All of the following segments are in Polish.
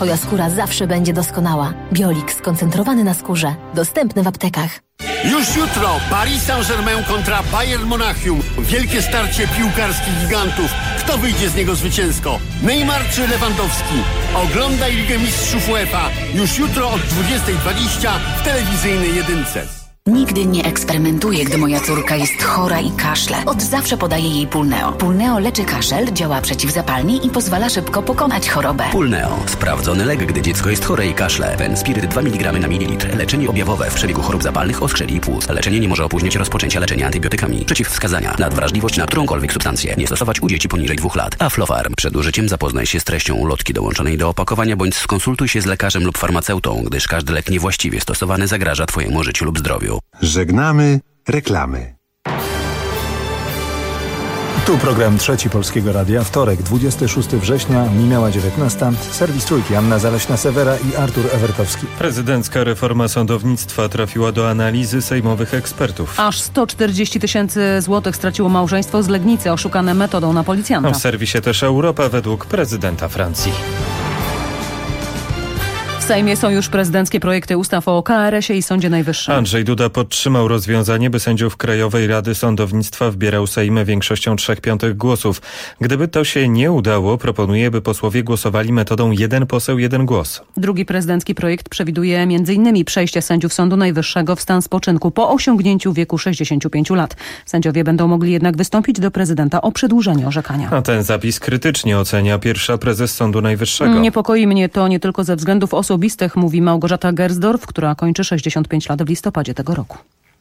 Twoja skóra zawsze będzie doskonała. Biolik skoncentrowany na skórze. Dostępny w aptekach. Już jutro Paris Saint-Germain kontra Bayern Monachium. Wielkie starcie piłkarskich gigantów. Kto wyjdzie z niego zwycięsko? Neymar czy Lewandowski? Oglądaj Ligę Mistrzów UEFA. Już jutro od 20:20 w telewizyjnej jedynce. Nigdy nie eksperymentuję, gdy moja córka jest chora i kaszle. Od zawsze podaję jej Pulneo. Pulneo leczy kaszel, działa przeciwzapalnie i pozwala szybko pokonać chorobę. Pulneo. Sprawdzony lek, gdy dziecko jest chore i kaszle. Fenspiryt 2 mg na mililitr. Leczenie objawowe w przebiegu chorób zapalnych, oskrzeli i płuc. Leczenie nie może opóźnić rozpoczęcia leczenia antybiotykami. Przeciwwskazania. Nadwrażliwość na którąkolwiek substancję. Nie stosować u dzieci poniżej 2 lat. Aflofarm. Przed użyciem zapoznaj się z treścią ulotki dołączonej do opakowania bądź skonsultuj się z lekarzem lub farmaceutą, gdyż każdy lek niewłaściwie stosowany zagraża Twojemu życiu lub zdrowiu. Żegnamy reklamy. Tu program Trzeci Polskiego Radia. Wtorek, 26 września, minęła 19. Serwis Trójki, Anna Zaleśna-Sewera i Artur Ewertowski. Prezydencka reforma sądownictwa trafiła do analizy sejmowych ekspertów. Aż 140 000 złotych straciło małżeństwo z Legnicy, oszukane metodą na policjanta. W serwisie też Europa według prezydenta Francji. W Sejmie są już prezydenckie projekty ustaw o KRS-ie i Sądzie Najwyższym. Andrzej Duda podtrzymał rozwiązanie, by sędziów Krajowej Rady Sądownictwa wybierał Sejm większością 3/5 głosów. Gdyby to się nie udało, proponuje, by posłowie głosowali metodą 1 poseł, 1 głos. Drugi prezydencki projekt przewiduje m.in. przejście sędziów Sądu Najwyższego w stan spoczynku po osiągnięciu wieku 65 lat. Sędziowie będą mogli jednak wystąpić do prezydenta o przedłużenie orzekania. A ten zapis krytycznie ocenia pierwsza prezes Sądu Najwyższego. Niepokoi mnie to nie tylko ze względów osobistych, mówi Małgorzata Gersdorf, która kończy 65 lat w listopadzie tego roku.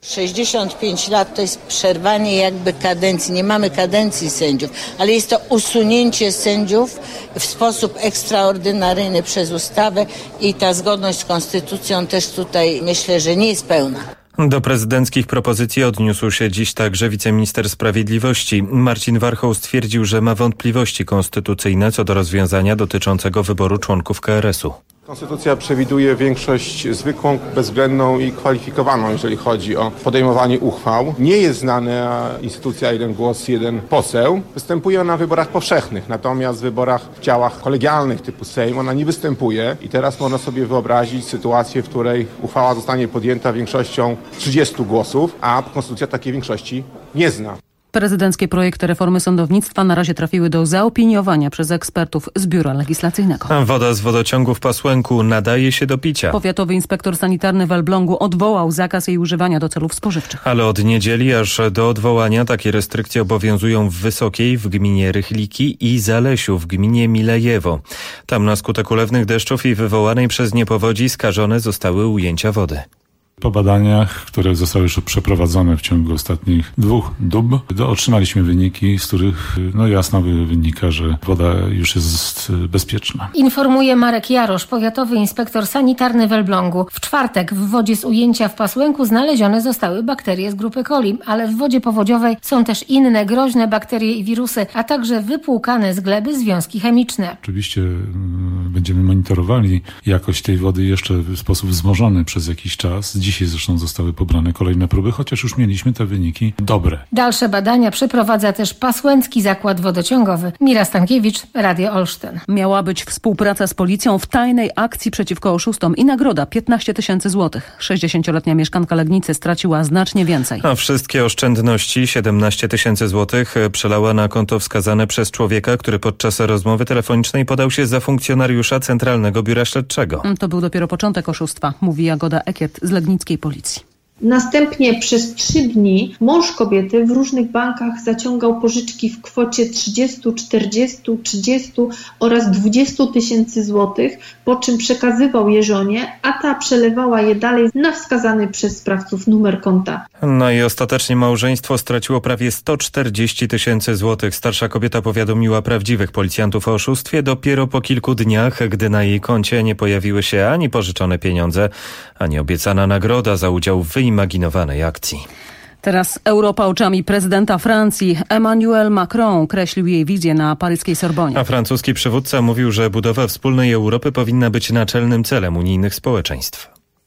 65 lat to jest przerwanie jakby kadencji. Nie mamy kadencji sędziów, ale jest to usunięcie sędziów w sposób ekstraordynaryjny przez ustawę i ta zgodność z konstytucją też tutaj myślę, że nie jest pełna. Do prezydenckich propozycji odniósł się dziś także wiceminister sprawiedliwości. Marcin Warchoł stwierdził, że ma wątpliwości konstytucyjne co do rozwiązania dotyczącego wyboru członków KRS-u. Konstytucja przewiduje większość zwykłą, bezwzględną i kwalifikowaną, jeżeli chodzi o podejmowanie uchwał. Nie jest znana instytucja 1 głos, 1 poseł. Występuje ona w wyborach powszechnych, natomiast w wyborach w ciałach kolegialnych typu Sejm ona nie występuje i teraz można sobie wyobrazić sytuację, w której uchwała zostanie podjęta większością 30 głosów, a Konstytucja takiej większości nie zna. Prezydenckie projekty reformy sądownictwa na razie trafiły do zaopiniowania przez ekspertów z Biura Legislacyjnego. Woda z wodociągu w Pasłęku nadaje się do picia. Powiatowy inspektor sanitarny w Elblągu odwołał zakaz jej używania do celów spożywczych. Ale od niedzieli aż do odwołania takie restrykcje obowiązują w Wysokiej w gminie Rychliki i Zalesiu w gminie Milejewo. Tam na skutek ulewnych deszczów i wywołanej przez nie powodzi skażone zostały ujęcia wody. Po badaniach, które zostały już przeprowadzone w ciągu ostatnich 2 dób, otrzymaliśmy wyniki, z których jasno wynika, że woda już jest bezpieczna. Informuje Marek Jarosz, powiatowy inspektor sanitarny w Elblągu. W czwartek w wodzie z ujęcia w Pasłęku znalezione zostały bakterie z grupy coli, ale w wodzie powodziowej są też inne groźne bakterie i wirusy, a także wypłukane z gleby związki chemiczne. Oczywiście będziemy monitorowali jakość tej wody jeszcze w sposób wzmożony przez jakiś czas. Dzisiaj zresztą zostały pobrane kolejne próby, chociaż już mieliśmy te wyniki dobre. Dalsze badania przeprowadza też Pasłęcki Zakład Wodociągowy. Mira Stankiewicz, Radio Olsztyn. Miała być współpraca z policją w tajnej akcji przeciwko oszustom i nagroda 15 000 złotych. 60-letnia mieszkanka Legnicy straciła znacznie więcej. A wszystkie oszczędności, 17 000 złotych, przelała na konto wskazane przez człowieka, który podczas rozmowy telefonicznej podał się za funkcjonariusza Centralnego Biura Śledczego. To był dopiero początek oszustwa, mówi Jagoda Ekiert z legnickiej policji. Następnie przez 3 dni mąż kobiety w różnych bankach zaciągał pożyczki w kwocie 30, 40, 30 oraz 20 000 złotych, po czym przekazywał je żonie, a ta przelewała je dalej na wskazany przez sprawców numer konta. No i ostatecznie małżeństwo straciło prawie 140 000 złotych. Starsza kobieta powiadomiła prawdziwych policjantów o oszustwie dopiero po kilku dniach, gdy na jej koncie nie pojawiły się ani pożyczone pieniądze, ani obiecana nagroda za udział w wyimaginowanej akcji. Teraz Europa oczami prezydenta Francji. Emmanuel Macron kreślił jej wizję na paryskiej Sorbonie. A francuski przywódca mówił, że budowa wspólnej Europy powinna być naczelnym celem unijnych społeczeństw.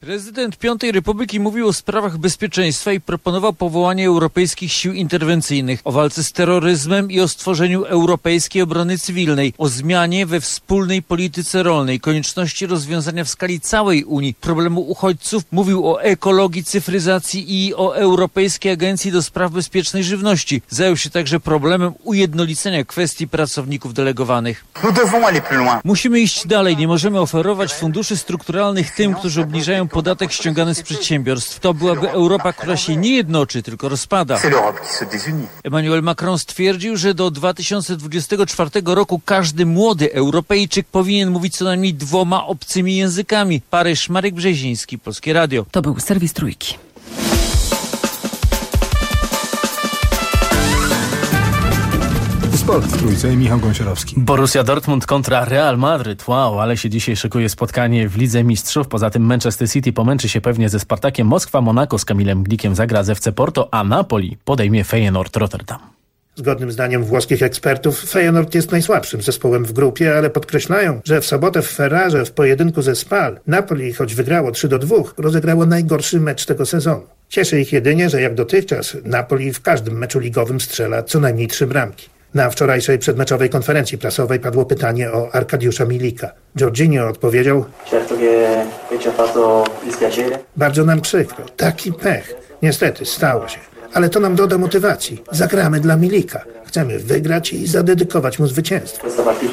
Prezydent Piątej Republiki mówił o sprawach bezpieczeństwa i proponował powołanie europejskich sił interwencyjnych, o walce z terroryzmem i o stworzeniu europejskiej obrony cywilnej, o zmianie we wspólnej polityce rolnej, konieczności rozwiązania w skali całej Unii problemu uchodźców. Mówił o ekologii, cyfryzacji i o Europejskiej Agencji do Spraw Bezpiecznej Żywności. Zajął się także problemem ujednolicenia kwestii pracowników delegowanych. Musimy iść dalej. Nie możemy oferować funduszy strukturalnych tym, którzy obniżają podatek ściągany z przedsiębiorstw. To byłaby Europa, która się nie jednoczy, tylko rozpada. Emmanuel Macron stwierdził, że do 2024 roku każdy młody Europejczyk powinien mówić co najmniej 2 obcymi językami. Paryż, Marek Brzeziński, Polskie Radio. To był serwis Trójki. Sport w Trójce i Michał Gąsiorowski. Borussia Dortmund kontra Real Madryt. Wow, ale się dzisiaj szykuje spotkanie w Lidze Mistrzów. Poza tym Manchester City pomęczy się pewnie ze Spartakiem Moskwa. Monako z Kamilem Glikiem zagra z FC Porto, a Napoli podejmie Feyenoord Rotterdam. Zgodnym zdaniem włoskich ekspertów Feyenoord jest najsłabszym zespołem w grupie, ale podkreślają, że w sobotę w Ferrarze w pojedynku ze Spal Napoli, choć wygrało 3-2, rozegrało najgorszy mecz tego sezonu. Cieszy ich jedynie, że jak dotychczas Napoli w każdym meczu ligowym strzela co najmniej 3 bramki. Na wczorajszej przedmeczowej konferencji prasowej padło pytanie o Arkadiusza Milika. Jorginho odpowiedział: bardzo nam przykro, taki pech. Niestety, stało się. Ale to nam doda motywacji. Zagramy dla Milika. Chcemy wygrać i zadedykować mu zwycięstwo.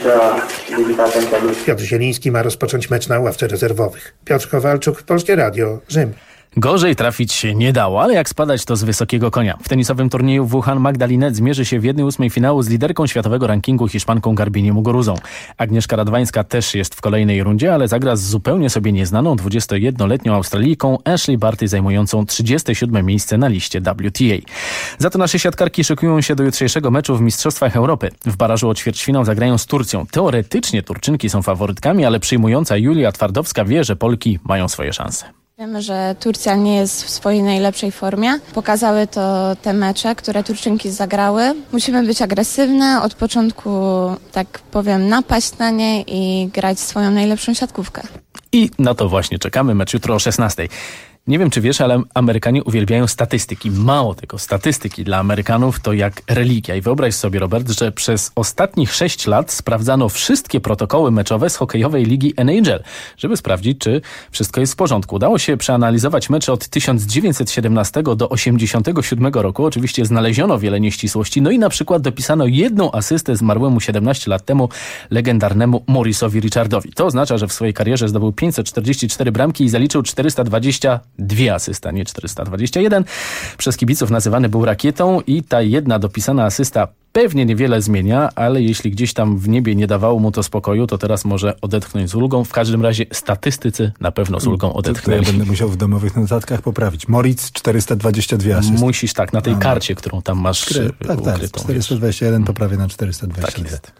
Piotr Zieliński ma rozpocząć mecz na ławce rezerwowych. Piotr Kowalczuk, Polskie Radio, Rzym. Gorzej trafić się nie dało, ale jak spadać to z wysokiego konia. W tenisowym turnieju w Wuhan Magdalinet zmierzy się w 1/8 finału z liderką światowego rankingu Hiszpanką Garbinią Muguruzą. Agnieszka Radwańska też jest w kolejnej rundzie, ale zagra z zupełnie sobie nieznaną 21-letnią Australijką Ashley Barty zajmującą 37 miejsce na liście WTA. Za to nasze siatkarki szykują się do jutrzejszego meczu w Mistrzostwach Europy. W barażu o ćwierćfinał zagrają z Turcją. Teoretycznie Turczynki są faworytkami, ale przyjmująca Julia Twardowska wie, że Polki mają swoje szanse. Wiemy, że Turcja nie jest w swojej najlepszej formie. Pokazały to te mecze, które Turczynki zagrały. Musimy być agresywne, od początku, tak powiem, napaść na nie i grać swoją najlepszą siatkówkę. I na to właśnie czekamy. Mecz jutro o 16:00. Nie wiem, czy wiesz, ale Amerykanie uwielbiają statystyki. Mało tego, statystyki dla Amerykanów to jak religia. I wyobraź sobie, Robert, że przez ostatnich 6 lat sprawdzano wszystkie protokoły meczowe z hokejowej ligi NHL, żeby sprawdzić, czy wszystko jest w porządku. Udało się przeanalizować mecze od 1917 do 1987 roku. Oczywiście znaleziono wiele nieścisłości, no i na przykład dopisano 1 asystę zmarłemu 17 lat temu legendarnemu Maurice'owi Richardowi. To oznacza, że w swojej karierze zdobył 544 bramki i zaliczył 422 asysta, nie 421. Przez kibiców nazywany był rakietą i ta jedna dopisana asysta pewnie niewiele zmienia, ale jeśli gdzieś tam w niebie nie dawało mu to spokoju, to teraz może odetchnąć z ulgą. W każdym razie statystycy na pewno z ulgą odetchnęli. Ja będę musiał w domowych notatkach poprawić. Moritz 422 asysty. Musisz tak, na tej karcie, którą tam masz ukrytą. Tak, 421 poprawię na 422. Tak jest.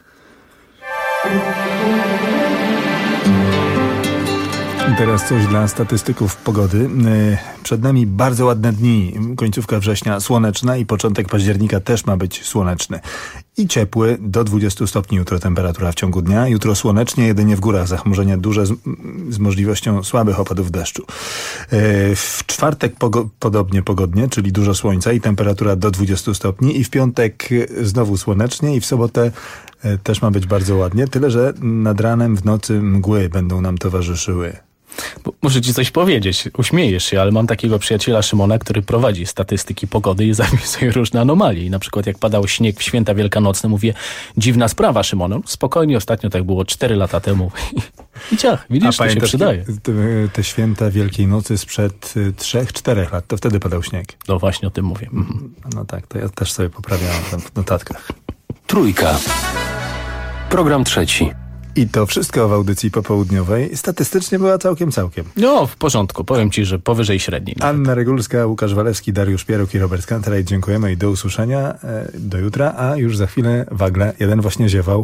Teraz coś dla statystyków pogody. Przed nami bardzo ładne dni. Końcówka września słoneczna i początek października też ma być słoneczny. I ciepły, do 20 stopni jutro temperatura w ciągu dnia. Jutro słonecznie, jedynie w górach zachmurzenia duże z możliwością słabych opadów deszczu. W czwartek podobnie pogodnie, czyli dużo słońca i temperatura do 20 stopni. I w piątek znowu słonecznie i w sobotę też ma być bardzo ładnie. Tyle, że nad ranem w nocy mgły będą nam towarzyszyły. Muszę ci coś powiedzieć, uśmiejesz się, ale mam takiego przyjaciela Szymona, który prowadzi statystyki pogody i zapisuje różne anomalie. I na przykład jak padał śnieg w święta wielkanocne, mówię, dziwna sprawa, Szymon. No, spokojnie, ostatnio tak było 4 lata temu. I ciach, widzisz, to się przydaje. Te święta Wielkiej Nocy sprzed 3-4 lat, to wtedy padał śnieg. No właśnie o tym mówię. No tak, to ja też sobie poprawiałem w notatkach. Trójka. Program trzeci. I to wszystko w audycji popołudniowej. Statystycznie była całkiem. No, w porządku. Powiem ci, że powyżej średniej. Anna Regulska, Łukasz Walewski, Dariusz Pieruk i Robert Skanteraj. Dziękujemy i do usłyszenia. Do jutra, a już za chwilę wagle. Jeden właśnie ziewał.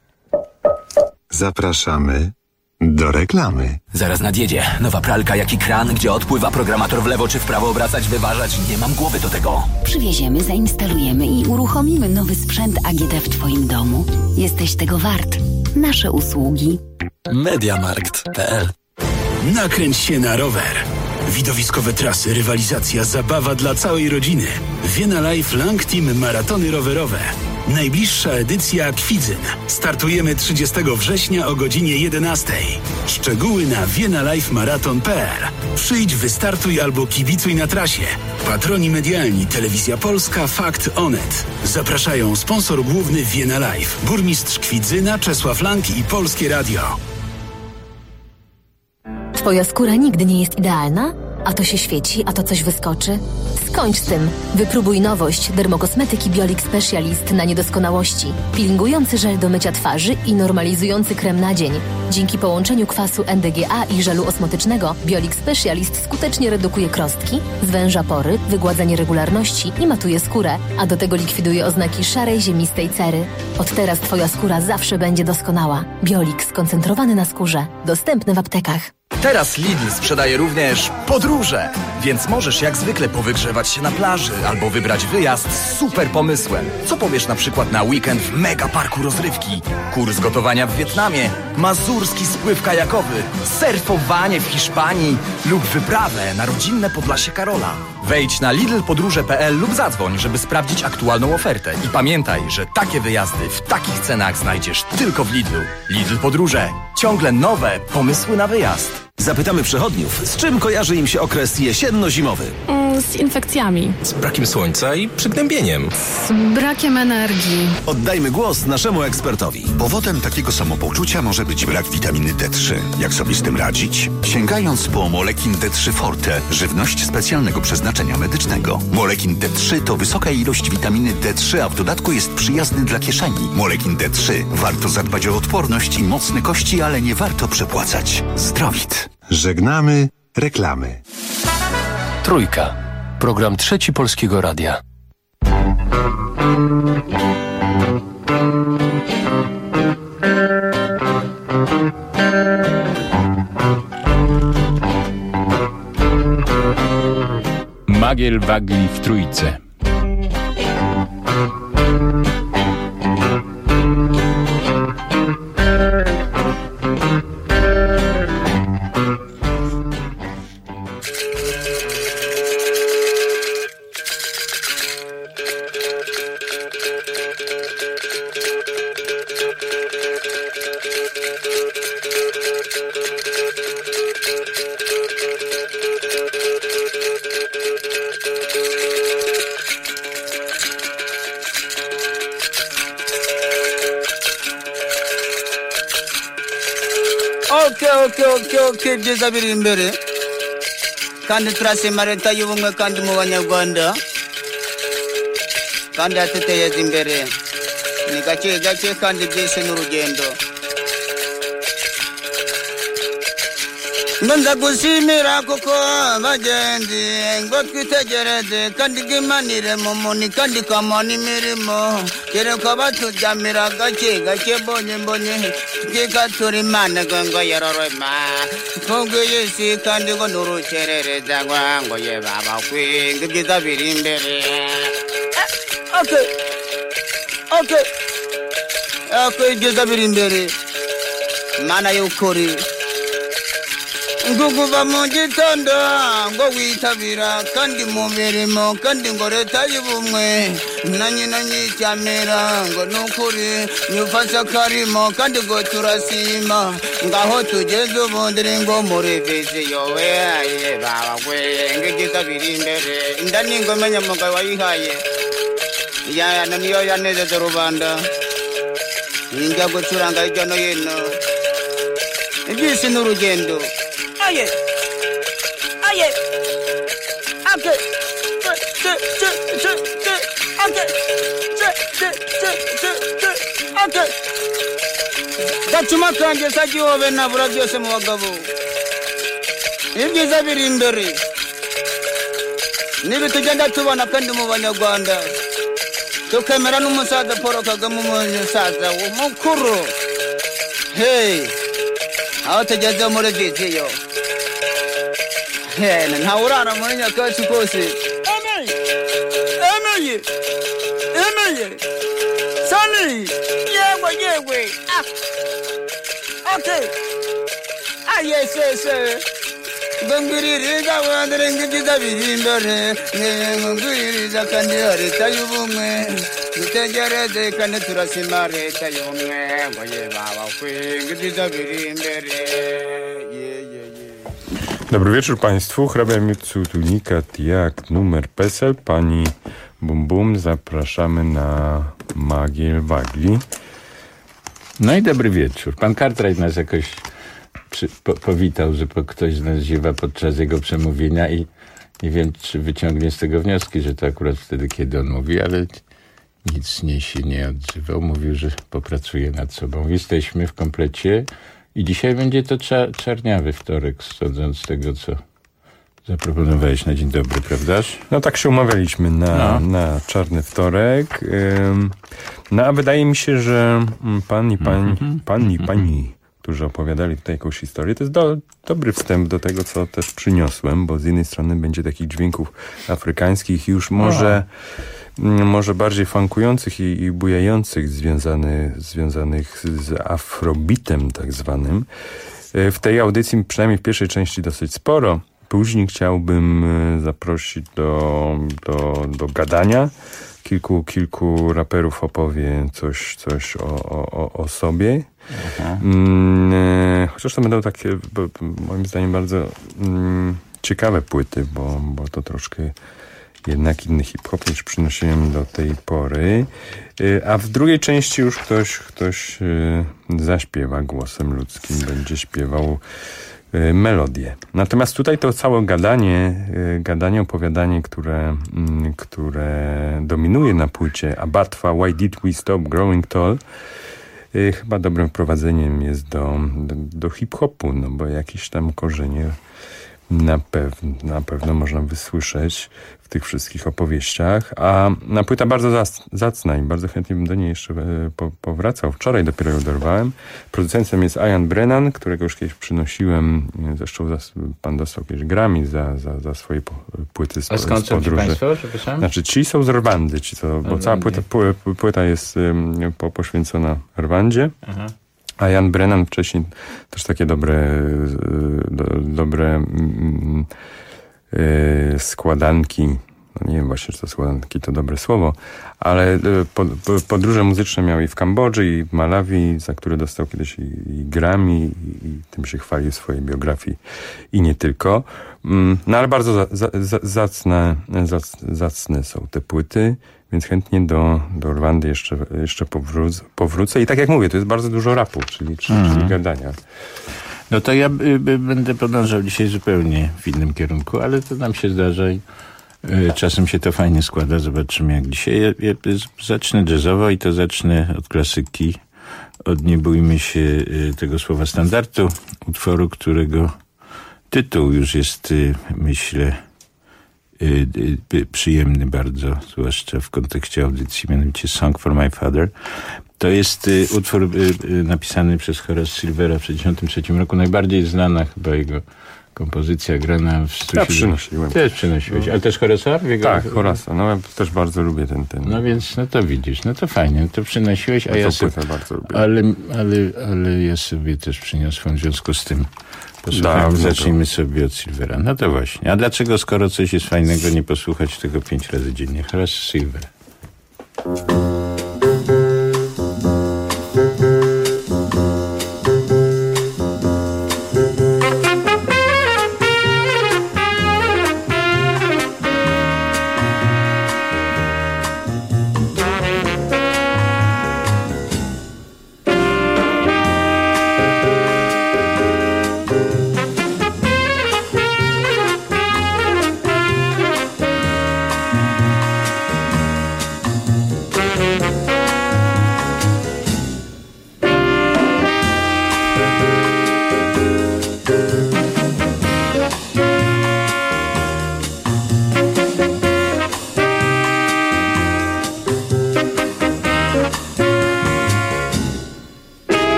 Zapraszamy do reklamy. Zaraz nadjedzie. Nowa pralka jak i kran, gdzie odpływa programator w lewo czy w prawo obracać, wyważać. Nie mam głowy do tego. Przywieziemy, zainstalujemy i uruchomimy nowy sprzęt AGD w twoim domu. Jesteś tego wart. Nasze usługi. Mediamarkt.pl Nakręć się na rower. Widowiskowe trasy, rywalizacja, zabawa dla całej rodziny. Vienna Life Lang Team Maratony rowerowe. Najbliższa edycja Kwidzyn. Startujemy 30 września o godzinie 11. Szczegóły na viennalifemarathon.pl. Przyjdź, wystartuj albo kibicuj na trasie. Patroni medialni Telewizja Polska, Fakt, Onet. Zapraszają sponsor główny Vienna Life, burmistrz Kwidzyna Czesław Lang i Polskie Radio. Twoja skóra nigdy nie jest idealna? A to się świeci, a to coś wyskoczy? Skończ z tym. Wypróbuj nowość dermokosmetyki Biolix Specialist na niedoskonałości. Peelingujący żel do mycia twarzy i normalizujący krem na dzień. Dzięki połączeniu kwasu NDGA i żelu osmotycznego Biolix Specialist skutecznie redukuje krostki, zwęża pory, wygładza nieregularności i matuje skórę, a do tego likwiduje oznaki szarej, ziemistej cery. Od teraz Twoja skóra zawsze będzie doskonała. Biolix skoncentrowany na skórze. Dostępny w aptekach. Teraz Lidl sprzedaje również podróże, więc możesz jak zwykle powygrzewać się na plaży albo wybrać wyjazd z super pomysłem. Co powiesz na przykład na weekend w mega parku rozrywki, kurs gotowania w Wietnamie, mazurski spływ kajakowy, surfowanie w Hiszpanii lub wyprawę na rodzinne Podlasie Karola. Wejdź na lidlpodróże.pl lub zadzwoń, żeby sprawdzić aktualną ofertę. I pamiętaj, że takie wyjazdy w takich cenach znajdziesz tylko w Lidlu. Lidl Podróże. Ciągle nowe pomysły na wyjazd. Zapytamy przechodniów, z czym kojarzy im się okres jesienno-zimowy? Z infekcjami. Z brakiem słońca i przygnębieniem. Z brakiem energii. Oddajmy głos naszemu ekspertowi. Powodem takiego samopoczucia może być brak witaminy D3. Jak sobie z tym radzić? Sięgając po Molekin D3 Forte, żywność specjalnego przeznaczenia medycznego. Molekin D3 to wysoka ilość witaminy D3, a w dodatku jest przyjazny dla kieszeni. Molekin D3. Warto zadbać o odporność i mocne kości, ale nie warto przepłacać. Zdrowit. Żegnamy reklamy. Trójka. Program Trzeci Polskiego Radia. Magiel wagli w Trójce. Okay, byiza biri imbere kandi turashima leta y'ubumwe kandi mu banyarwanda kandi yatuteza imbere ni gake gake kandi byinshi n'urugendo nza gushimira kuko bagenzi ngo twitegereze kandi gimanire mu muni kandi kamana imirimo kereka batujamira gake gake mbonye turi imana ngo yororema twebwe yesi kandi ngo nurukerereza ngo ye baba kwinga ibyiza biri imbere okay ibyiza biri imbere mana y'ukuri ngukuva mu gitondo ngo witabira kandi mu mirimo kandi ngo leta y'ubumwe na nyina nyicyamira ngo nukuri nyufasha karimo kandi ngo turasima ngaho tugeze ubundiri ngo muri viziyo we aye baba we ngibyiza biri imbere inda n'ingoma nyamugabo wayihaye yana niyo yanezeza rubanda njya gucuranga hirya no hino ibyisi n'urugendo aye okay gacuma kanjye sagihobe nabura byose mu bagabo ibyiza biri imbere nibi tugenda tubona kandi mu banyarwanda tukemera n'umusaza Paul Kagame umusaza w'umukuru hey aho tugeze muri viziyo ntawe urara muri nyakatsi kose emeye sani yewe okay yes Bangiririza wadrengiza birimbere ngiririza kandi harita y'ubumwe dutegereze kandi turasima leta y'ubumwe ngo ye baba ngiririza birimbere. Dobry wieczór Państwu. Hrabia Mitsutunika, jak numer PESEL. Pani Bum Bum, zapraszamy na Magiel Wagli. No i dobry wieczór. Pan Cartwright nas jakoś powitał, że ktoś z nas ziewa podczas jego przemówienia i nie wiem, czy wyciągnie z tego wnioski, że to akurat wtedy, kiedy on mówi, ale nic się nie odzywał. Mówił, że popracuje nad sobą. Jesteśmy w komplecie i dzisiaj będzie to czarniawy wtorek, sądząc z tego, co zaproponowałeś na dzień dobry, prawdaż? No tak się umawialiśmy na czarny wtorek. No a wydaje mi się, że pan i pani, którzy opowiadali tutaj jakąś historię, to jest dobry wstęp do tego, co też przyniosłem, bo z jednej strony będzie takich dźwięków afrykańskich już może bardziej funkujących i bujających, związanych z afrobitem tak zwanym. W tej audycji, przynajmniej w pierwszej części, dosyć sporo. Później chciałbym zaprosić do gadania. Kilku raperów opowie coś o sobie. Chociaż to będą takie, moim zdaniem, bardzo ciekawe płyty, bo to troszkę jednak inny hip-hop niż przynosiłem do tej pory. A w drugiej części już ktoś zaśpiewa głosem ludzkim, będzie śpiewał melodię. Natomiast tutaj to całe gadanie, opowiadanie, które dominuje na płycie Abatwa Why Did We Stop Growing Tall, chyba dobrym wprowadzeniem jest do hip-hopu, no bo jakieś tam korzenie na pewno można wysłyszeć w tych wszystkich opowieściach, a płyta bardzo zacna i bardzo chętnie bym do niej jeszcze powracał. Wczoraj dopiero ją dorwałem. Producentem jest Ian Brennan, którego już kiedyś przynosiłem. Zresztą pan dostał kiedyś Grammy za swoje płyty z podróży. A skąd są państwo, przepraszam? Znaczy ci są z Rwandy, bo cała płyta jest poświęcona Rwandzie. Aha. A Ian Brennan wcześniej też takie dobre składanki, no nie wiem właśnie, czy to składanki to dobre słowo, ale podróże muzyczne miał i w Kambodży, i w Malawi, za które dostał kiedyś i Grammy, i tym się chwalił w swojej biografii i nie tylko. No ale bardzo zacne są te płyty, więc chętnie do Rwandy jeszcze powrócę. I tak jak mówię, to jest bardzo dużo rapu, czyli gadania. No to ja będę podążał dzisiaj zupełnie w innym kierunku, ale to nam się zdarza i czasem się to fajnie składa. Zobaczymy jak dzisiaj. Ja zacznę jazzowo i to zacznę od klasyki. Od Nie bójmy się tego słowa standardu, utworu, którego tytuł już jest, myślę, przyjemny bardzo, zwłaszcza w kontekście audycji, mianowicie Song for My Father. To jest utwór napisany przez Horace Silvera w 1963 roku. Najbardziej znana chyba jego kompozycja grana w studiu. Ja przynosiłem. Też przynosiłeś. Ale też Horace'a? Tak, Horace'a. No ja też bardzo lubię ten. No więc, no to widzisz, no to fajnie. No to przynosiłeś, a ja sobie... bardzo lubię. Ale ja sobie też przyniosłem w związku z tym. Zacznijmy sobie od Silvera. No to właśnie. A dlaczego, skoro coś jest fajnego, nie posłuchać tego 5 razy dziennie? Horace Silver.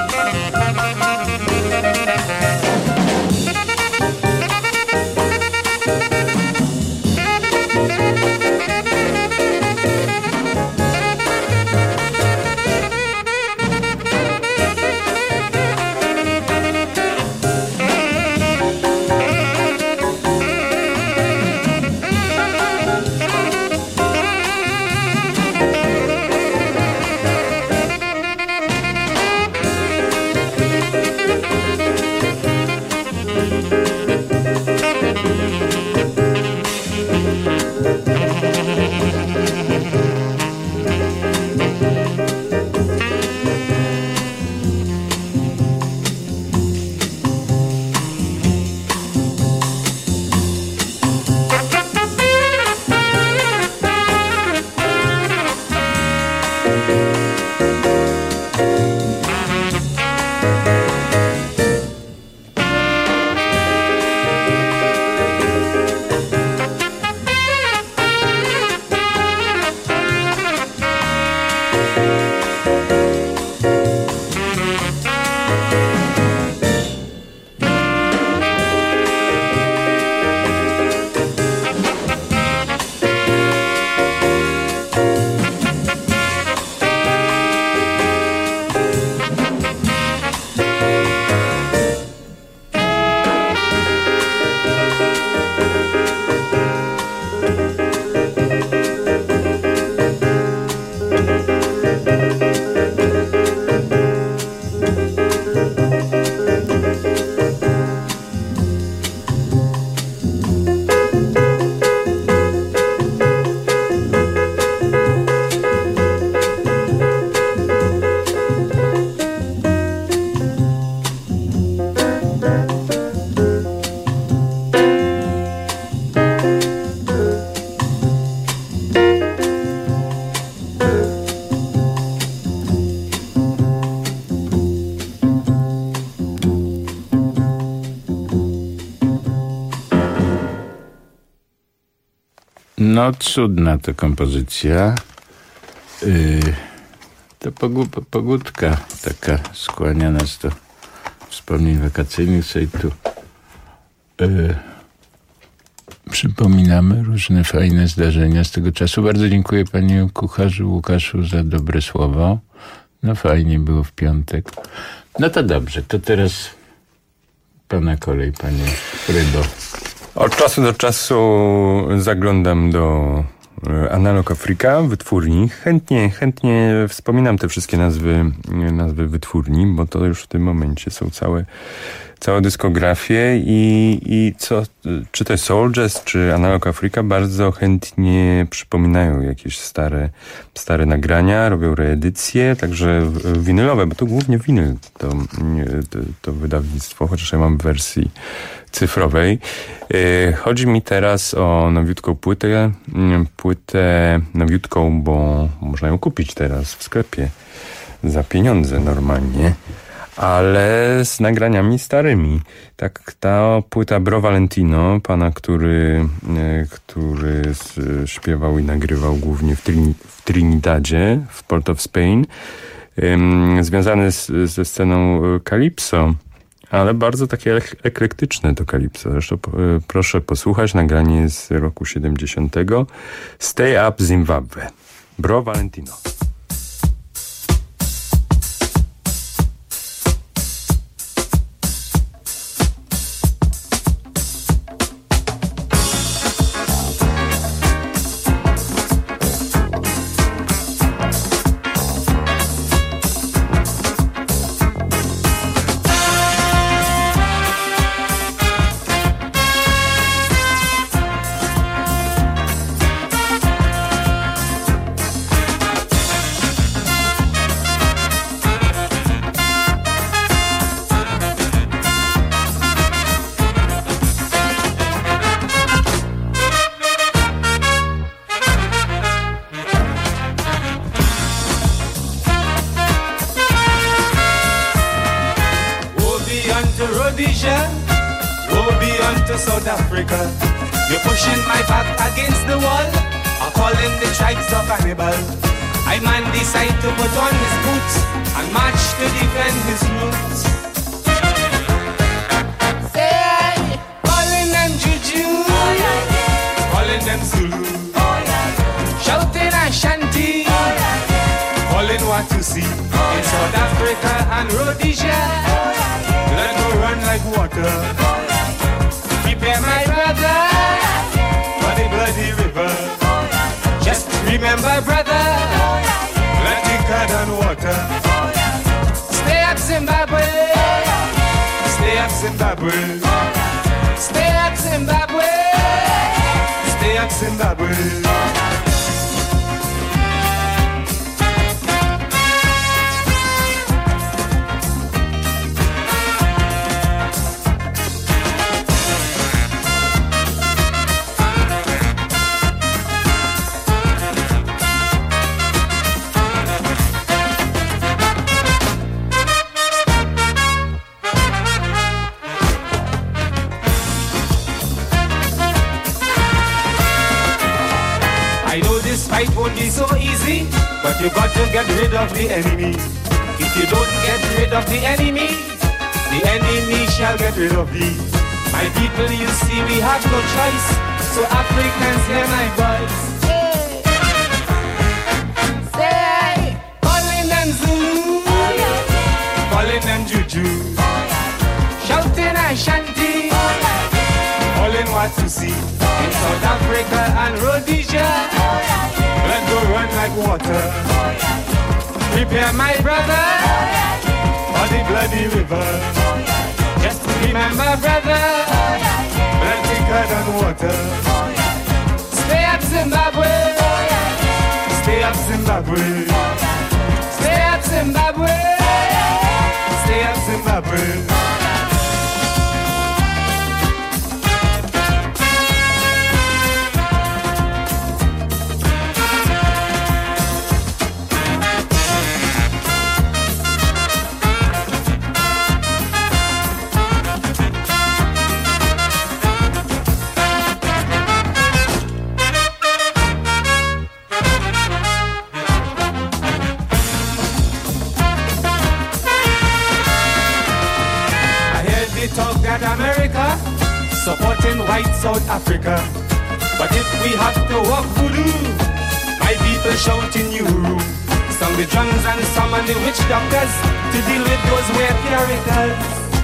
No, cudna to kompozycja. To pogódka taka skłania nas do wspomnień wakacyjnych. Sobie tu przypominamy różne fajne zdarzenia z tego czasu. Bardzo dziękuję panie kucharzu Łukaszu za dobre słowo. No fajnie było w piątek. No to dobrze, to teraz pana kolej, panie Rybo. Od czasu do czasu zaglądam do Analog Africa, wytwórni. Chętnie wspominam te wszystkie nazwy wytwórni, bo to już w tym momencie są całe dyskografie i czy to jest Soul Jazz, czy Analog Africa, bardzo chętnie przypominają jakieś stare nagrania, robią reedycje, także winylowe, bo to głównie winyl to wydawnictwo, chociaż ja mam w wersji cyfrowej. Chodzi mi teraz o nowiutką płytę nowiutką, bo można ją kupić teraz w sklepie za pieniądze normalnie, ale z nagraniami starymi. Tak, ta płyta Bro Valentino, pana, który śpiewał i nagrywał głównie w Trinidadzie, w Port of Spain, związany ze sceną Calypso, ale bardzo takie eklektyczne to Calypso. Zresztą proszę posłuchać, nagranie z roku 70. Stay Up Zimbabwe. Bro Valentino. I man decide to put on his boots and march to defend his roots. Say, calling them Juju, calling them Zulu, shouting Ashanti, calling Watusi. In South Africa and Rhodesia, let go run like water. Prepare my brother for the bloody river. Just remember, brother, bloody cod and water. Stay up, Zimbabwe. Stay up, Zimbabwe. Stay up, Zimbabwe. Stay up, Zimbabwe. Fight won't be so easy, but you got to get rid of the enemy. If you don't get rid of the enemy shall get rid of thee. My people, you see, we have no choice, so Africans hear my voice. Say, calling them Zulu, calling them Juju, shouting Ashanti, calling Watusi. In South Africa and Rhodesia, let go run like water. Prepare my brother for the bloody river. Just remember, brother, bloody cod and water. Stay up, Zimbabwe. Stay up, Zimbabwe. Stay up, Zimbabwe. Stay up, Zimbabwe. Talk that America supporting white South Africa, but if we have to walk voodoo, my people shouting you song the drums and summon the witch doctors to deal with those weird characters.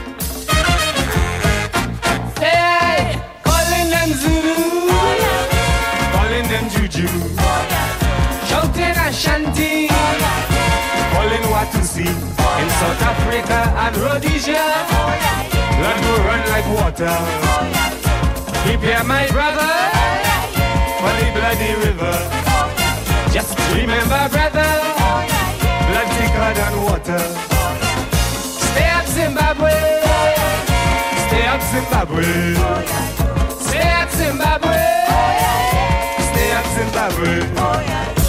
Hey, calling them Zulu, calling them Juju, shouting Ashanti, calling Watusi. In South Africa and Rhodesia, let go run like water. Prepare my brother for the bloody river. Just remember, brother, bloody cod and water. Stay up, Zimbabwe. Stay up, Zimbabwe. Stay up, Zimbabwe. Stay up, Zimbabwe.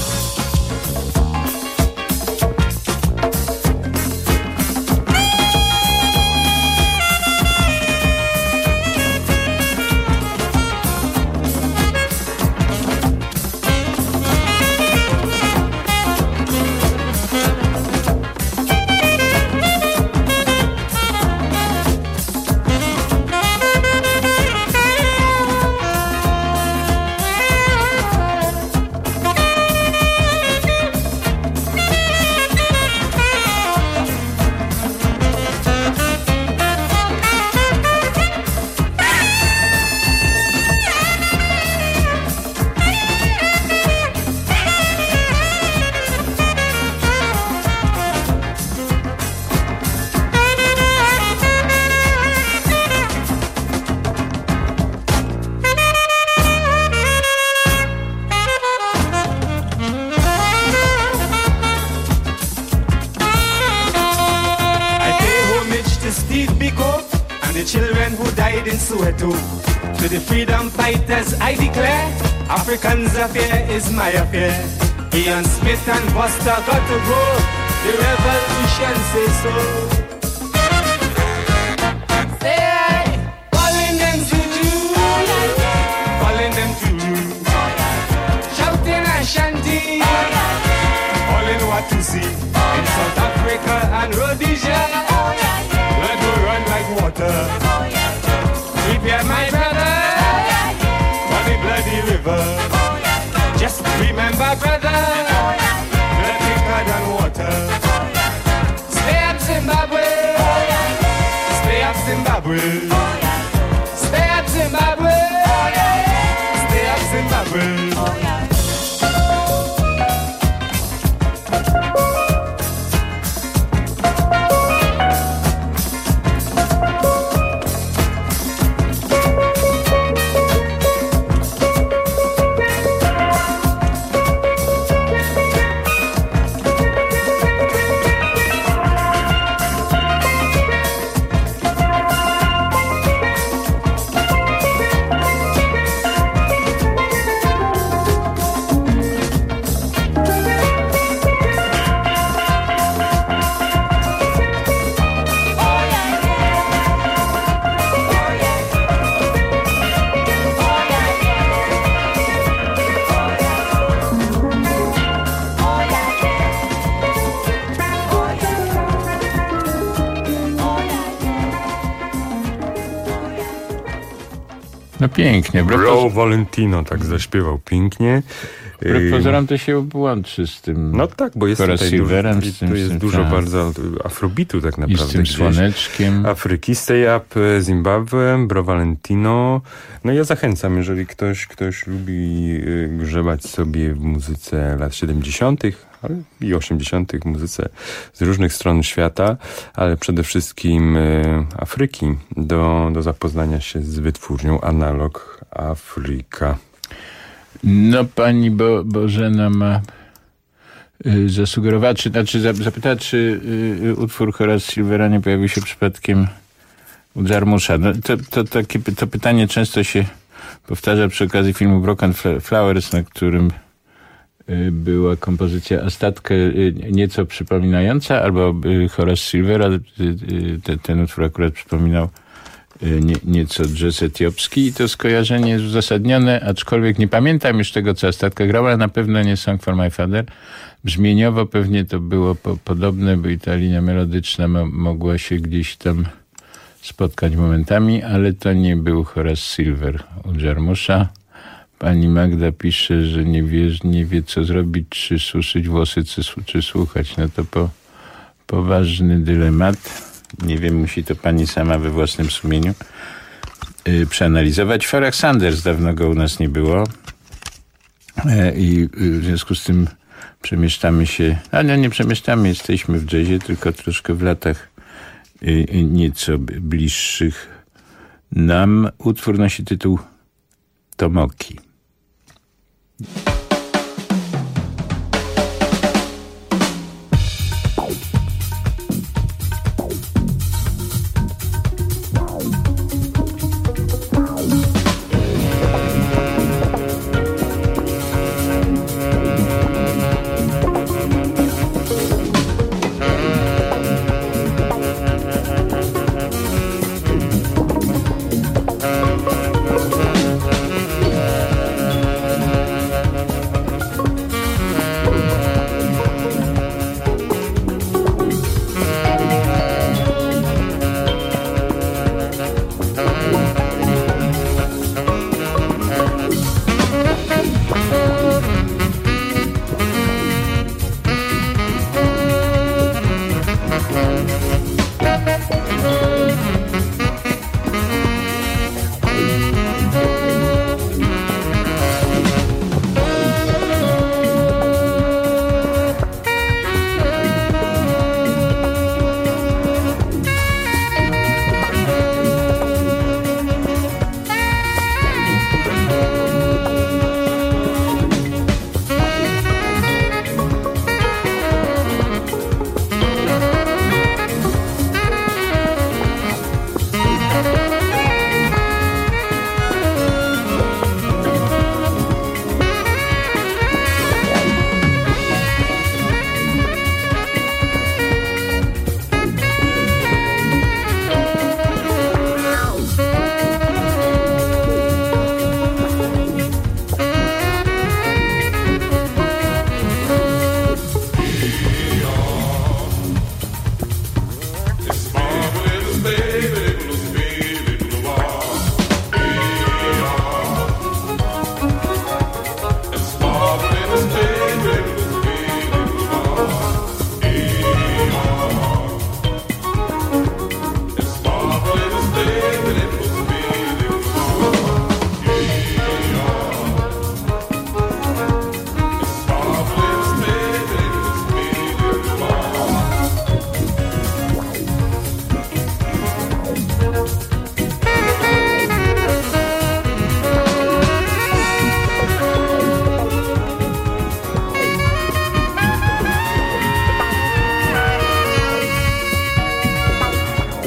To the freedom fighters I declare, Africans' affair is my affair. Ian Smith and Buster got to go, the revolution says so. Say, calling them Juju, calling them Juju, shouting Ashanti, my brother, blood thicker than water. Stay up Zimbabwe, stay up Zimbabwe, stay up Zimbabwe, stay up Zimbabwe. No pięknie. Bro Valentino tak zaśpiewał pięknie. Pozorom to się łączy z tym. No tak, bo jest tutaj Silverem, dużo bardzo afrobitu tak naprawdę. I z tym słoneczkiem. Afryki, Stay Up, Zimbabwe, Bro Valentino. No ja zachęcam, jeżeli ktoś lubi grzebać sobie w muzyce lat 70. i 80. w muzyce z różnych stron świata, ale przede wszystkim Afryki, do zapoznania się z wytwórnią Analog Afryka. No pani Bożena ma zasugerowała, zapytała, czy utwór Horace Silvera nie pojawił się przypadkiem u Jarmusza. No, to pytanie często się powtarza przy okazji filmu Broken Flowers, na którym była kompozycja Astatkę nieco przypominająca, albo Horace Silvera, ten utwór akurat przypominał nieco jazz etiopski i to skojarzenie jest uzasadnione, aczkolwiek nie pamiętam już tego, co Astatka grała, ale na pewno nie Song for My Father. Brzmieniowo pewnie to było podobne, bo i ta linia melodyczna mogła się gdzieś tam spotkać momentami, ale to nie był Horace Silver u Jarmusza. Pani Magda pisze, że nie wie co zrobić, czy suszyć włosy, czy słuchać. No to poważny dylemat. Nie wiem, musi to pani sama we własnym sumieniu przeanalizować. Farrah Sanders, dawno go u nas nie było. I w związku z tym przemieszczamy się, ale nie przemieszczamy, jesteśmy w jazzie, tylko troszkę w latach nieco bliższych nam. Utwór nosi tytuł Tomoki.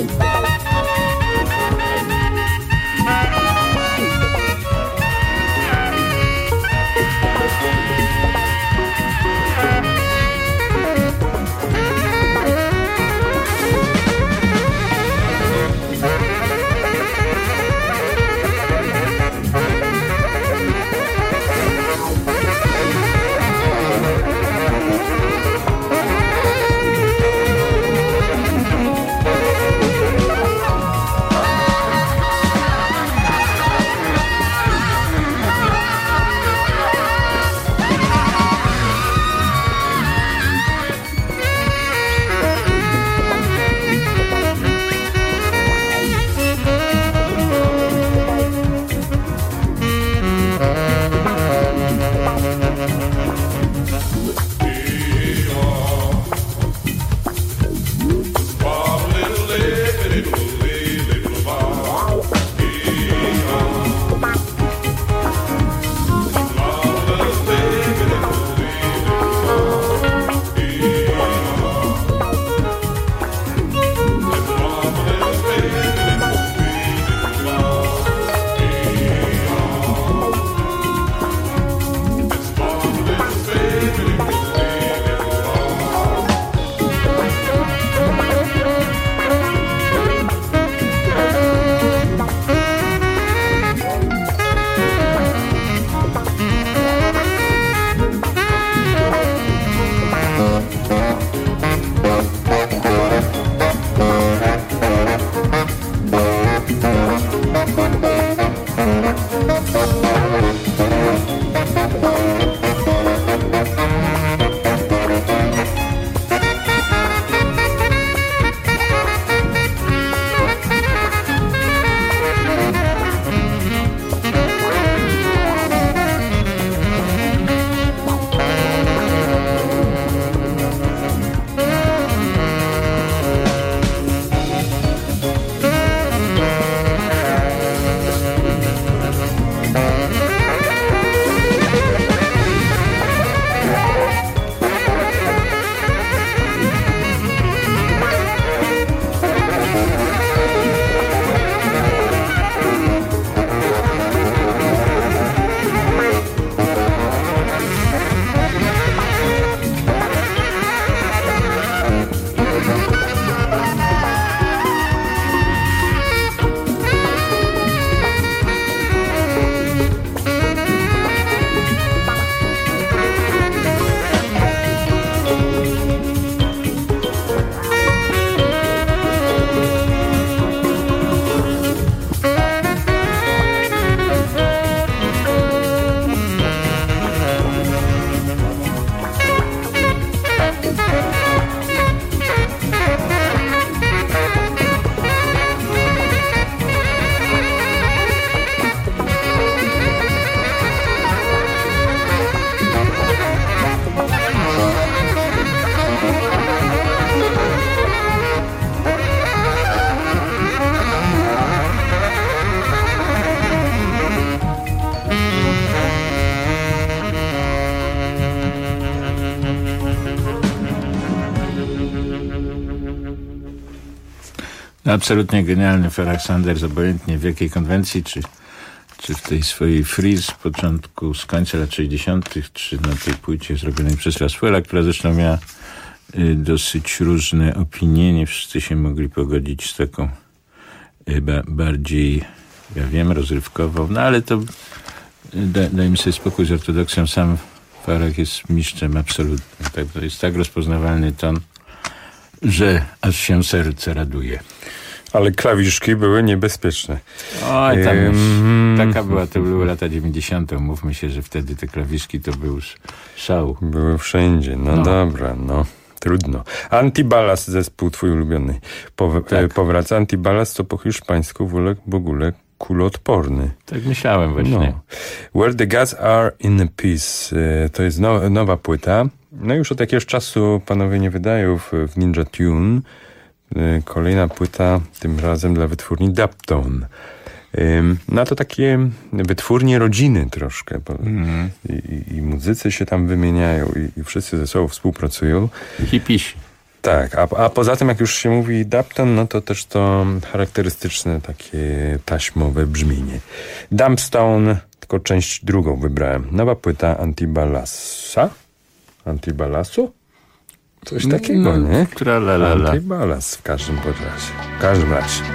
Absolutnie genialny Farrah Sanders, obojętnie w jakiej konwencji, czy w tej swojej freeze z końca lat 60., czy na tej płycie zrobionej przez Raswella, która zresztą miała dosyć różne opinie. Nie wszyscy się mogli pogodzić z taką bardziej, ja wiem, rozrywkową. No ale to dajmy sobie spokój z ortodoksją. Sam Farrah jest mistrzem absolutnym. Tak, to jest tak rozpoznawalny ton, że aż się serce raduje. Ale klawiszki były niebezpieczne. Oj, tam taka była, to były lata 90. Mówmy się, że wtedy te klawiszki to był szał. Były wszędzie. No dobra, no. Trudno. Antibalast, zespół twój ulubiony. Powraca. Antibalast to po hiszpańsku w ogóle kuloodporny. Tak myślałem właśnie. No. Where the Gods Are in a Peace. To jest nowa płyta. No już od jakiegoś czasu panowie nie wydają w Ninja Tune. Kolejna płyta, tym razem dla wytwórni Dubtone. No to takie wytwórnie rodziny troszkę. Bo i muzycy się tam wymieniają i wszyscy ze sobą współpracują. Hipisi. Tak, a poza tym jak już się mówi dubstone, no to też to charakterystyczne takie taśmowe brzmienie. Dumbstone, tylko część drugą wybrałem. Nowa płyta Antibalasu? Coś takiego, nie? Antibalas w każdym razie.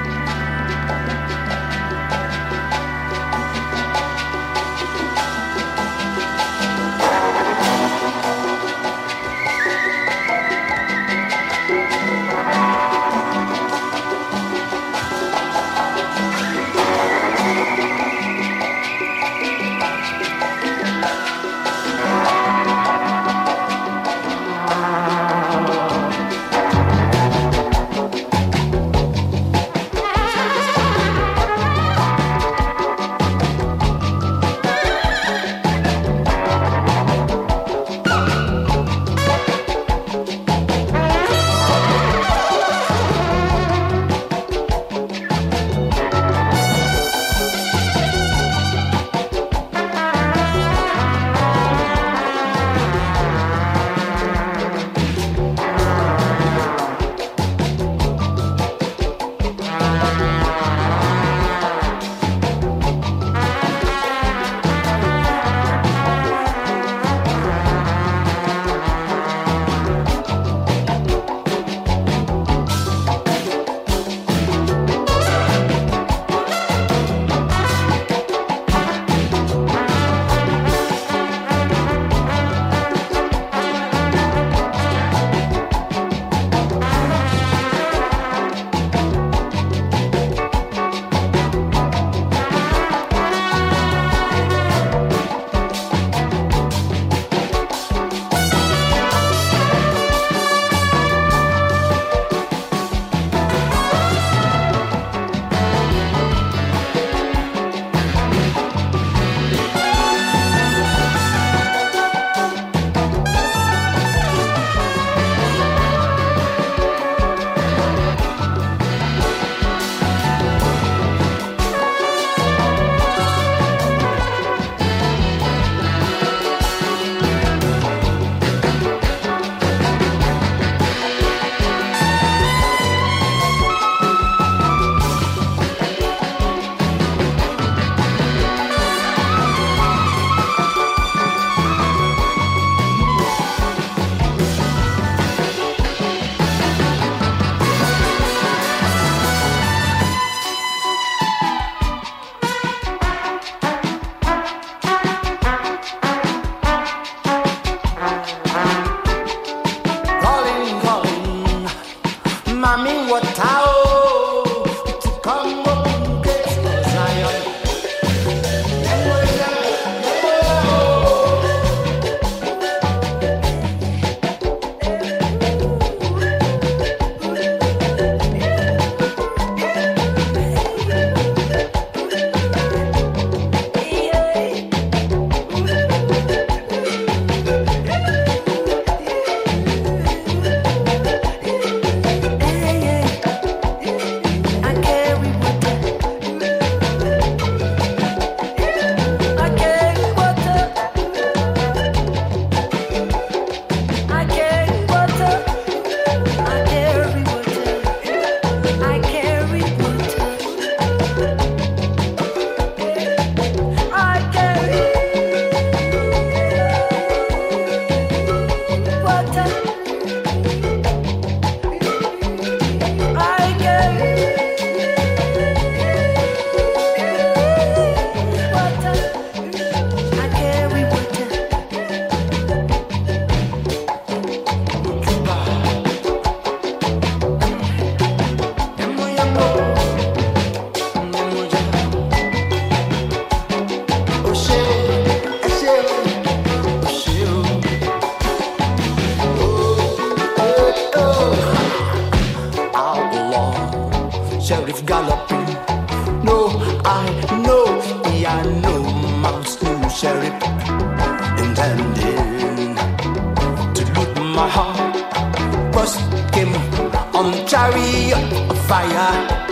sheriff galloping. No, I know Master Sheriff intending to loot my heart. First came on chariot of fire,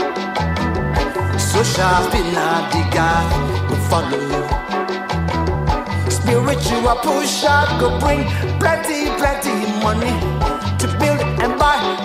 so sharp in the guy will follow. Spiritual push, I could bring plenty money to build and buy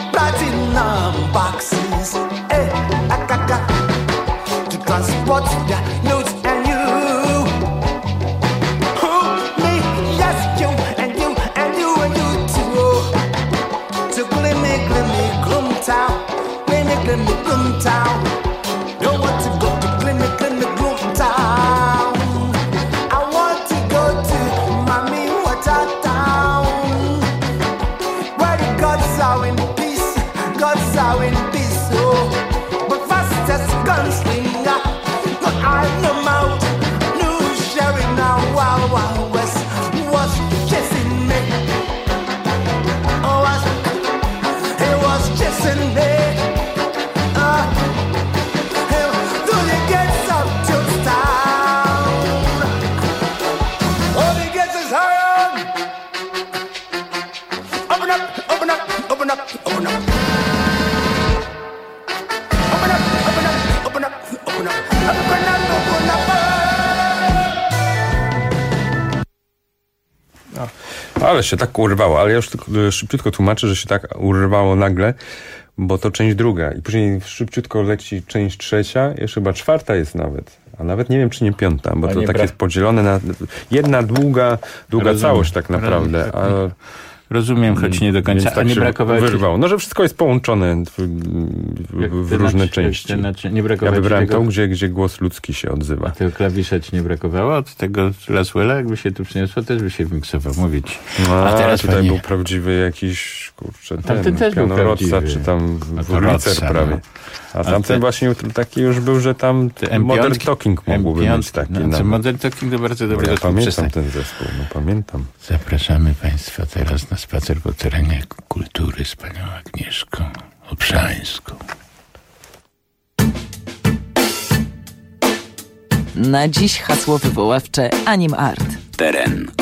town. Don't want to go to clinic, gloom town. I want to go to Mami Water town, where the gods are in peace, gods are in peace. Oh, but fastest gunslinger, no eye, no mouth, no sharing now. Wild, wild west was chasing me. Oh, he was chasing me. Do you get some to town? All he gets is iron. Open up, open up, open up, open up. Open up, open up, open up, open up. Open up, open up. Ale się tak urwało, ale ja już tylko szybciutko tłumaczę, że się tak urwało nagle, bo to część druga i później szybciutko leci część trzecia, jeszcze chyba czwarta jest nawet, a nawet nie wiem czy nie piąta, bo to tak jest podzielone na jedna długa całość tak naprawdę. Rozumiem, choć nie do końca. Więc tak nie brakowało wyrwało. No, że wszystko jest połączone w różne części. Nie brakowało ja wybrałem tą, gdzie głos ludzki się odzywa. A tego klawisza ci nie brakowało? Od tego Laswella, jakby się tu przyniosło, też by się miksował, mówić. A teraz tutaj był prawdziwy jakiś, ten też był prawdziwy. Czy tam Wurlitzer prawie. A tamten właśnie taki już był, że tam Modern Talking mógłby być taki. Modern Talking to bardzo dobry zespół. Ja pamiętam ten zespół, pamiętam. Zapraszamy Państwa teraz na spacer po terenie kultury z panią Agnieszką Obszańską. Na dziś hasło wywoławcze Anim Art. Teren.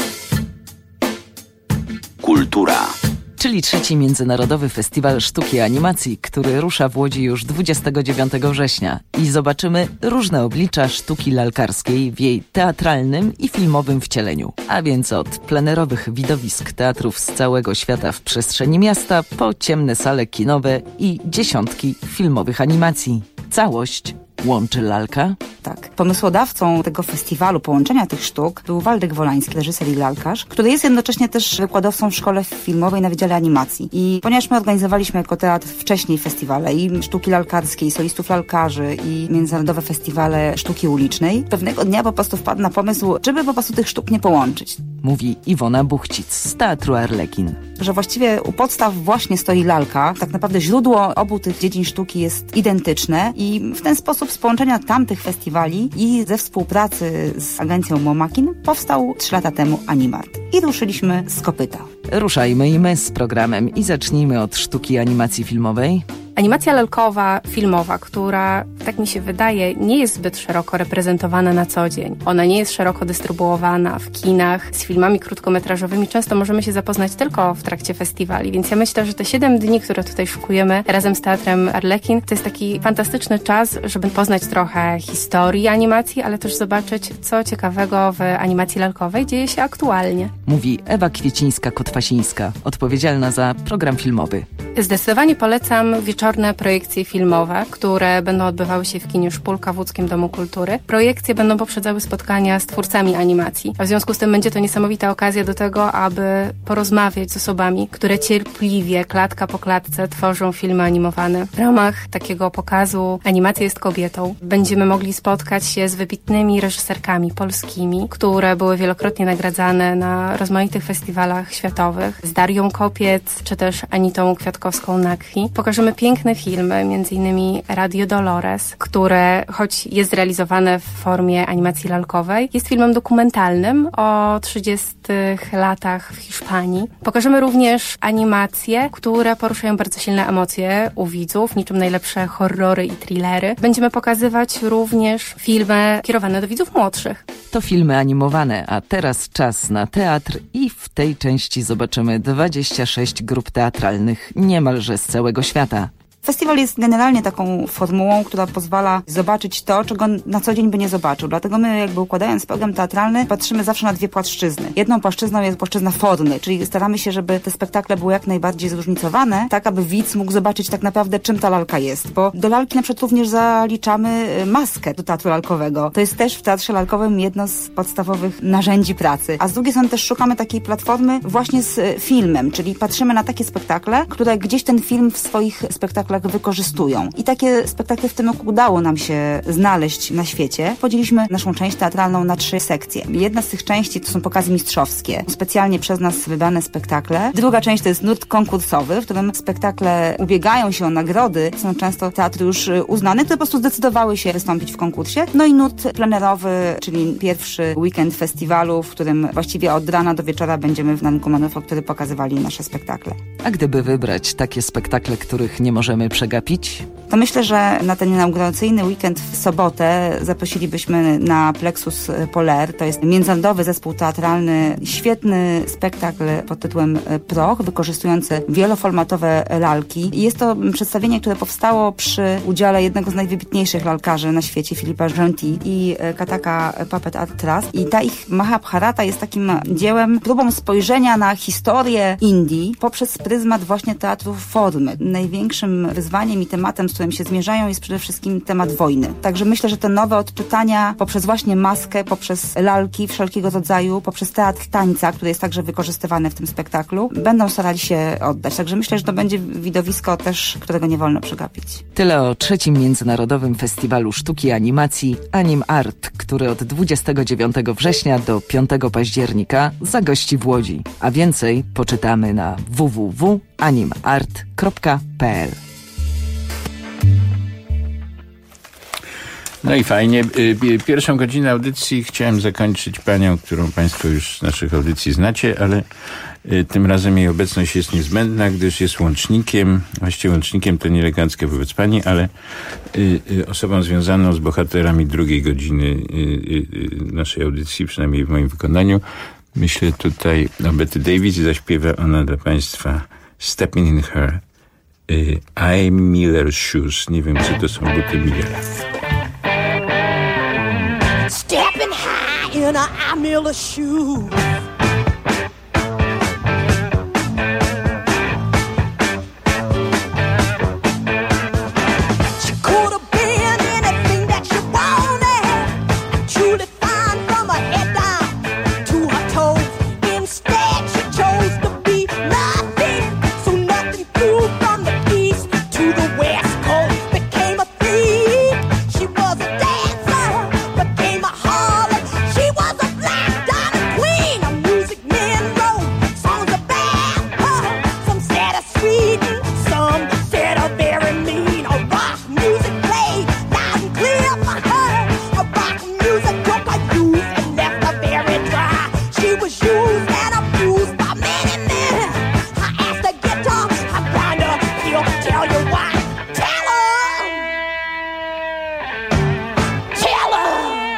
Kultura. Czyli 3. Międzynarodowy Festiwal Sztuki i Animacji, który rusza w Łodzi już 29 września. I zobaczymy różne oblicza sztuki lalkarskiej w jej teatralnym i filmowym wcieleniu. A więc od plenerowych widowisk teatrów z całego świata w przestrzeni miasta, po ciemne sale kinowe i dziesiątki filmowych animacji. Całość łączy lalka? Tak. Pomysłodawcą tego festiwalu, połączenia tych sztuk był Waldek Wolański, reżyser i lalkarz, który jest jednocześnie też wykładowcą w szkole filmowej na Wydziale Animacji. I ponieważ my organizowaliśmy jako teatr wcześniej festiwale i sztuki lalkarskiej, i solistów lalkarzy, i międzynarodowe festiwale sztuki ulicznej, pewnego dnia po prostu wpadł na pomysł, żeby po prostu tych sztuk nie połączyć. Mówi Iwona Buchcic z Teatru Arlekin. Że właściwie u podstaw właśnie stoi lalka. Tak naprawdę źródło obu tych dziedzin sztuki jest identyczne i w ten sposób z połączenia tamtych festiwali i ze współpracy z agencją Momakin powstał 3 lata temu Animart. I ruszyliśmy z kopyta. Ruszajmy i my z programem i zacznijmy od sztuki animacji filmowej. Animacja lalkowa, filmowa, która, tak mi się wydaje, nie jest zbyt szeroko reprezentowana na co dzień. Ona nie jest szeroko dystrybuowana w kinach. Z filmami krótkometrażowymi często możemy się zapoznać tylko w trakcie festiwali, więc ja myślę, że te 7 dni, które tutaj szykujemy razem z Teatrem Arlekin, to jest taki fantastyczny czas, żeby poznać trochę historii animacji, ale też zobaczyć, co ciekawego w animacji lalkowej dzieje się aktualnie. Mówi Ewa Kwiecińska-Kotwasińska, odpowiedzialna za program filmowy. Zdecydowanie polecam wieczorne projekcje filmowe, które będą odbywały się w kinie Szpulka w Łódzkim Domu Kultury. Projekcje będą poprzedzały spotkania z twórcami animacji. A w związku z tym będzie to niesamowita okazja do tego, aby porozmawiać z osobami, które cierpliwie, klatka po klatce tworzą filmy animowane. W ramach takiego pokazu Animacja jest kobietą będziemy mogli spotkać się z wybitnymi reżyserkami polskimi, które były wielokrotnie nagradzane na rozmaitych festiwalach światowych. Z Darią Kopiec, czy też Anitą Kwiatkowską-Nakwi. Pokażemy piękne filmy, m.in. Radio Dolores, które, choć jest realizowane w formie animacji lalkowej, jest filmem dokumentalnym o 30 latach w Hiszpanii. Pokażemy również animacje, które poruszają bardzo silne emocje u widzów, niczym najlepsze horrory i thrillery. Będziemy pokazywać również filmy kierowane do widzów młodszych. To filmy animowane, a teraz czas na teatr i w tej części zobaczymy 26 grup teatralnych niemalże z całego świata. Festiwal jest generalnie taką formułą, która pozwala zobaczyć to, czego na co dzień by nie zobaczył. Dlatego my, jakby układając program teatralny, patrzymy zawsze na 2 płaszczyzny. Jedną płaszczyzną jest płaszczyzna formy, czyli staramy się, żeby te spektakle były jak najbardziej zróżnicowane, tak aby widz mógł zobaczyć tak naprawdę, czym ta lalka jest. Bo do lalki na przykład również zaliczamy maskę do teatru lalkowego. To jest też w teatrze lalkowym jedno z podstawowych narzędzi pracy. A z drugiej strony też szukamy takiej platformy właśnie z filmem, czyli patrzymy na takie spektakle, które gdzieś ten film w swoich spektaklach spektaklach wykorzystują. I takie spektakle w tym roku udało nam się znaleźć na świecie. Podzieliliśmy naszą część teatralną na 3 sekcje. Jedna z tych części to są pokazy mistrzowskie, specjalnie przez nas wybrane spektakle. Druga część to jest nurt konkursowy, w którym spektakle ubiegają się o nagrody. Są często teatry już uznane, które po prostu zdecydowały się wystąpić w konkursie. No i nurt plenerowy, czyli pierwszy weekend festiwalu, w którym właściwie od rana do wieczora będziemy w Rynku Manufaktury pokazywali nasze spektakle. A gdyby wybrać takie spektakle, których nie możemy przegapić? To myślę, że na ten inauguracyjny weekend w sobotę zaprosilibyśmy na Plexus Polaire. To jest międzynarodowy zespół teatralny, świetny spektakl pod tytułem Proch, wykorzystujący wieloformatowe lalki. Jest to przedstawienie, które powstało przy udziale jednego z najwybitniejszych lalkarzy na świecie, Philippa Genty i Kataka Puppet Art Trust. I ta ich Mahabharata jest takim dziełem, próbą spojrzenia na historię Indii poprzez pryzmat właśnie teatru formy. Największym wyzwaniem i tematem, z którym się zmierzają, jest przede wszystkim temat wojny. Także myślę, że te nowe odczytania poprzez właśnie maskę, poprzez lalki wszelkiego rodzaju, poprzez teatr tańca, który jest także wykorzystywany w tym spektaklu, będą starali się oddać. Także myślę, że to będzie widowisko też, którego nie wolno przegapić. Tyle o 3. Międzynarodowym Festiwalu Sztuki i Animacji Anim Art, który od 29 września do 5 października zagości w Łodzi. A więcej poczytamy na www.animart.pl. No i fajnie. Pierwszą godzinę audycji chciałem zakończyć panią, którą państwo już z naszych audycji znacie, ale tym razem jej obecność jest niezbędna, gdyż jest łącznikiem, właściwie łącznikiem to nieeleganckie wobec pani, ale osobą związaną z bohaterami drugiej godziny naszej audycji, przynajmniej w moim wykonaniu. Myślę tutaj o Betty Davis i zaśpiewa ona dla państwa Stepping in Her I. Miller Shoes. Nie wiem, czy to są buty Millera. Stepping high in a I. Miller shoe. She could have been anything that she wanted. Truly fine from her head down to her toes. Instead, she chose to be nothing. So nothing grew from the east to the west coast. Became a thief. She was a dancer. Became a harlot. She was a black diamond queen. A music man wrote songs about her. Some said her sweet, some said her very mean. A rock music played loud and clear for her. A rock music took her youth and left her very dry. She was used and abused by many men. I asked her guitar, I blind her, he'll tell you why. Tell her! Tell her!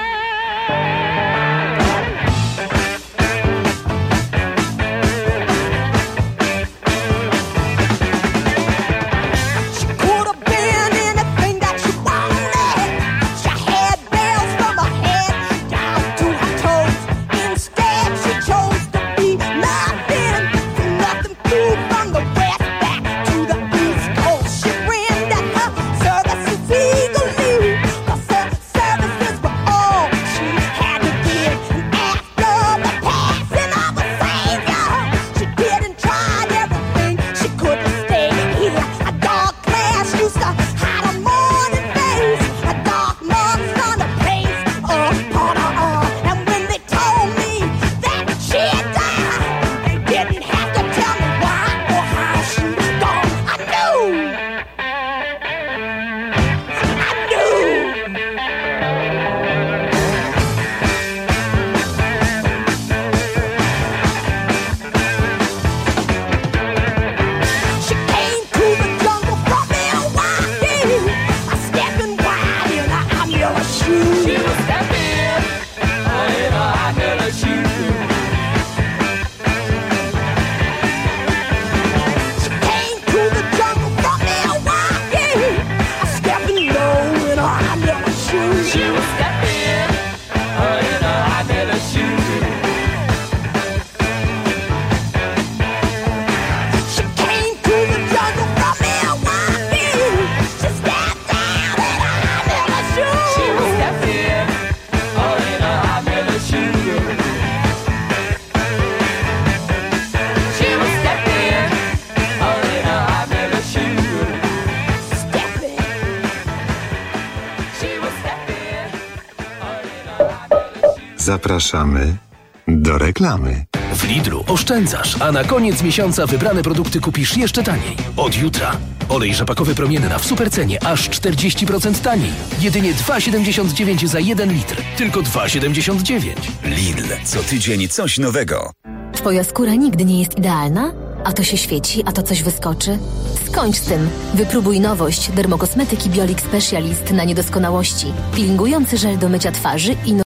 She could have been anything that she wanted. She had bells from her head down to her toes. Instead, she chose to be nothing. Nothing flew from the west back to the east coast. She rendered her services eagerly, 'cause her services were all she had to give. And after the passing of a savior, she did and tried everything she could to stay here. A dark class used to hide her morning face. A dark mark on her place upon her arm. And when they told me that she had died, they didn't have to tell me why or how she was gone. I knew. I knew. She came to the jungle from Milwaukee, a stepping wild in a I. Miller shoe. She was stepping in a I. Miller shoe. She came to the jungle from Milwaukee, a stepping low in a I. Miller shoe. She was stepping in a I. Miller shoe. She came to the jungle from Milwaukee. She stepped down in a I. Miller shoe. She was stepping Zapraszamy do reklamy. W Lidlu oszczędzasz, a na koniec miesiąca wybrane produkty kupisz jeszcze taniej. Od jutra. Olej rzepakowy promienna w supercenie aż 40% taniej. Jedynie 2,79 za 1 litr. Tylko 2,79. Lidl. Co tydzień coś nowego. Twoja skóra nigdy nie jest idealna? A to się świeci, a to coś wyskoczy? Skończ z tym. Wypróbuj nowość dermokosmetyki Biolix Specialist na niedoskonałości. Peelingujący żel do mycia twarzy i